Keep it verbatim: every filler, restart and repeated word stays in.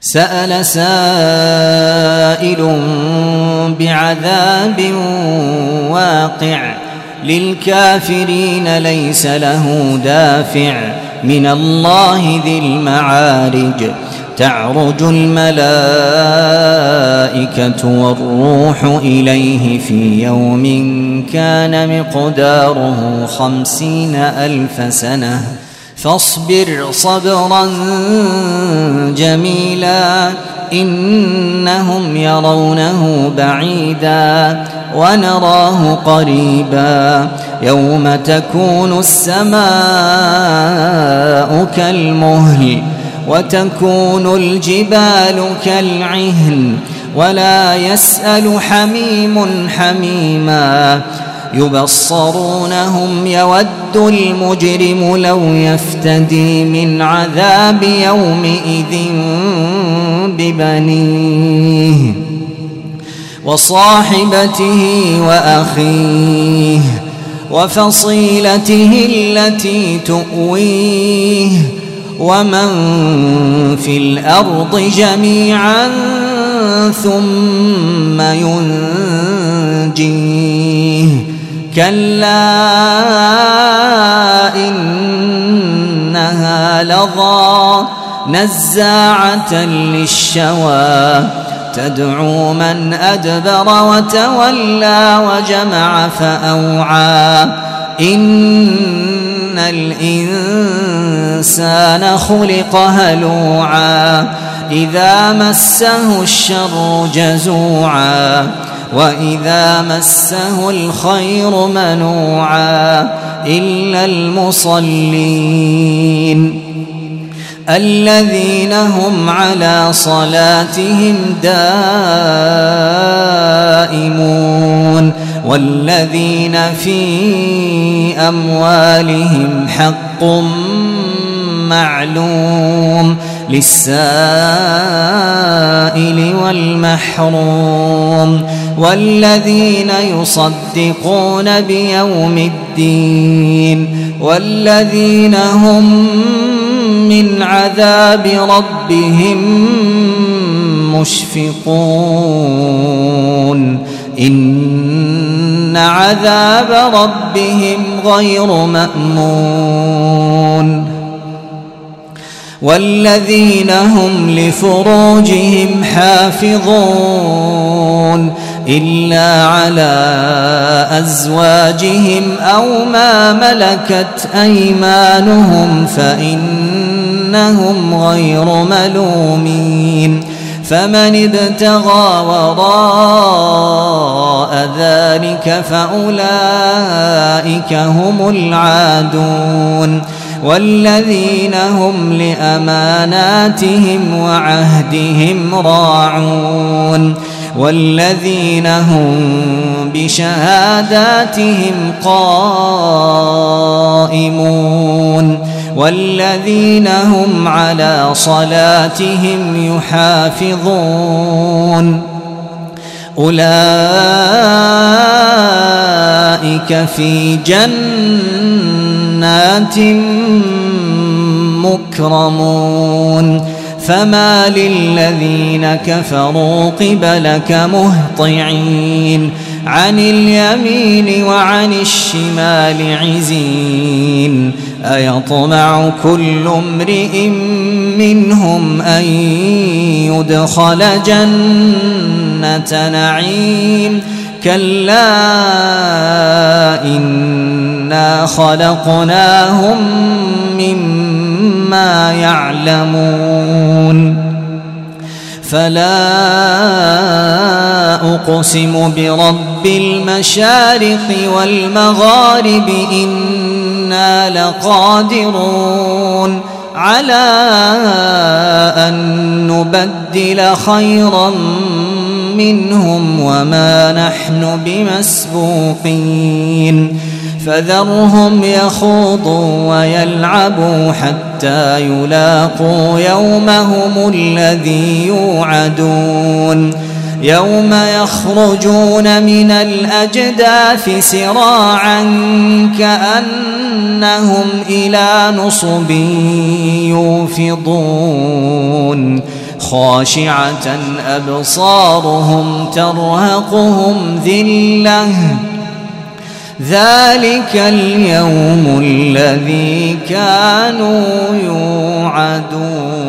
سأل سائل بعذاب واقع للكافرين ليس له دافع من الله ذي المعارج تعرج الملائكة والروح إليه في يوم كان مقداره خمسين ألف سنة فاصبر صبرا جميلا إنهم يرونه بعيدا ونراه قريبا يوم تكون السماء كالمهل وتكون الجبال كالعهن ولا يسأل حميم حميما يبصرونهم يود المجرم لو يفتدي من عذاب يومئذ ببنيه وصاحبته وأخيه وفصيلته التي تؤويه ومن في الأرض جميعا ثم ينجيه كلا إنها لظى نزاعة للشوى تدعو من أدبر وتولى وجمع فأوعى إن الإنسان خلق هلوعا إذا مسه الشر جزوعا وإذا مسه الخير منوعا إلا المصلين الذين هم على صلاتهم دائمون والذين في أموالهم حق معلوم للسائل والمحروم والذين يصدقون بيوم الدين والذين هم من عذاب ربهم مشفقون إن عذاب ربهم غير مأمون والذين هم لفروجهم حافظون إلا على أزواجهم أو ما ملكت أيمانهم فإنهم غير ملومين فمن ابتغى وراء ذلك فأولئك هم العادون والذين هم لأماناتهم وعهدهم راعون والذين هم بشهاداتهم قائمون والذين هم على صلاتهم يحافظون أولئك في جنات مكرمون فما للذين كفروا قبلك مهطعين عن اليمين وعن الشمال عزين أيطمع كل امرئ منهم أن يدخل جنة نعيم كلا إنا خلقناهم مما يعلمون فلا أقسم برب المشارق والمغارب إنا لقادرون على أن نبدل خيرا منهم وما نحن بمسبوقين فذرهم يخوضوا ويلعبوا حتى يلاقوا يومهم الذي يوعدون يوم يخرجون من الأجداث سراعا كأنهم إلى نصب يوفضون خاشعة أبصارهم ترهقهم ذلة ذلك اليوم الذي كانوا يوعدون.